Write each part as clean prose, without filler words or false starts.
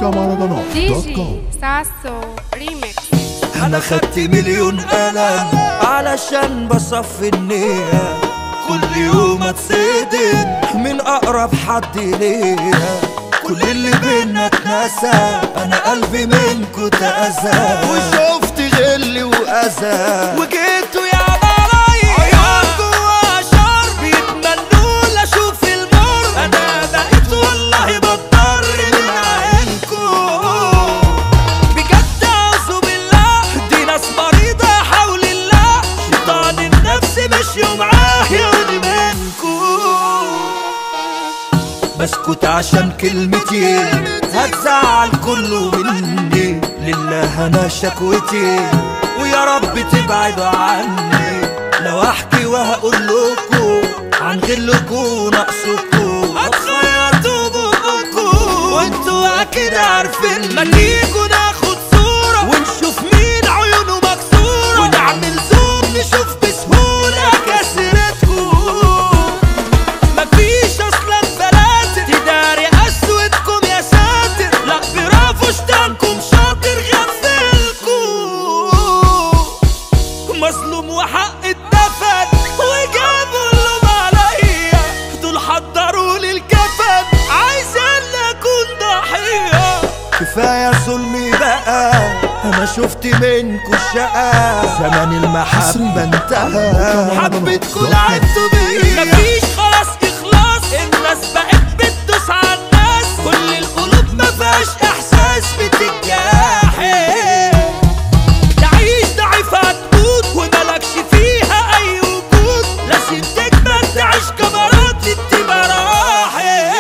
موقع مهرجانات دي دوت جي كوم. ساسو ريميكس. انا خدت مليون قلم علشان بصفي النية، كل يوم اتصدم من اقرب حد ليا، كل اللي بينا اتنسى، انا قلبي منكو تأذى وشفت غل واذى وجيتوا يا مرايا عيون جوا شر بيتمنوا لاشوف المر، انا بقيت والله بضطر من عينكو بجد اعوذ بالله، دي ناس مريضة حول الله، شيطان النفس مشيوا معاه يعني منكو بسكت عشان كلمتي هتزعل كله مني، لله انا شكوتي ويا رب تبعدوا عني، لو احكي وهقول لكم عن غلكم نقصكم هتخيطوا بقكم، وانتوا اكيد عارفين ما تيجوا ناخد صورة ونشوف مين عيونه مكسورة، ونعمل زوم نشوف بسهولة كسرتكم، مفيش اصلا بلاتر تداري اسودكم يا ساتر، لا برافو شطانكم شاطر غفلكم، مظلوم وحق اتدفن وجابوا اللوم عليا، دول حضروا لي الكفن عايزين اكون ضحية، كفاية ظلمي بقى انا شفت منكوا الشقا، زمن المحبة انتهى، حبيتكوا لعبتوا بيا، مفيش خلاص اخلاص، الناس بقت بتدوس على الناس، كل القلوب مفيهاش احساس بتتجاحي، تعيش ضعيف هتموت وملكش فيها اي وجود، لازم تكبر تعيش كبرات تبقى راحي،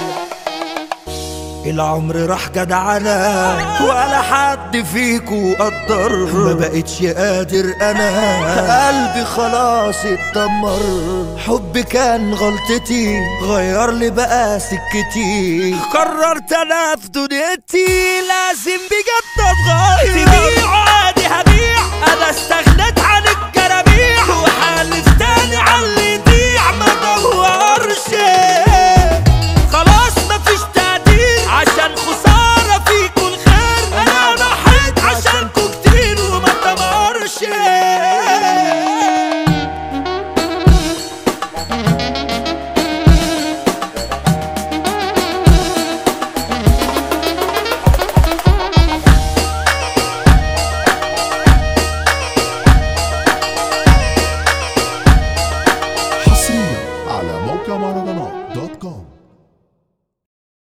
العمر راح جدعنا ولا حد فيكو قدر، ما بقتش قادر انا قلبي خلاص اتدمر، حب كان غلطتي غير لي بقى سكتي، قررت انا في دنيتي لازم بجد اتغير، تبيع عادي هبيع انا استغنيت عن الجرابيع، وحالف تاني على اللي يضيع ما دورش، خلاص مفيش تقدير عشان خسارة فيكوا الخير، انا ضحيت عشانكوا كتير وما تمرش، حصريا على موقع مهرجانات دوت كوم.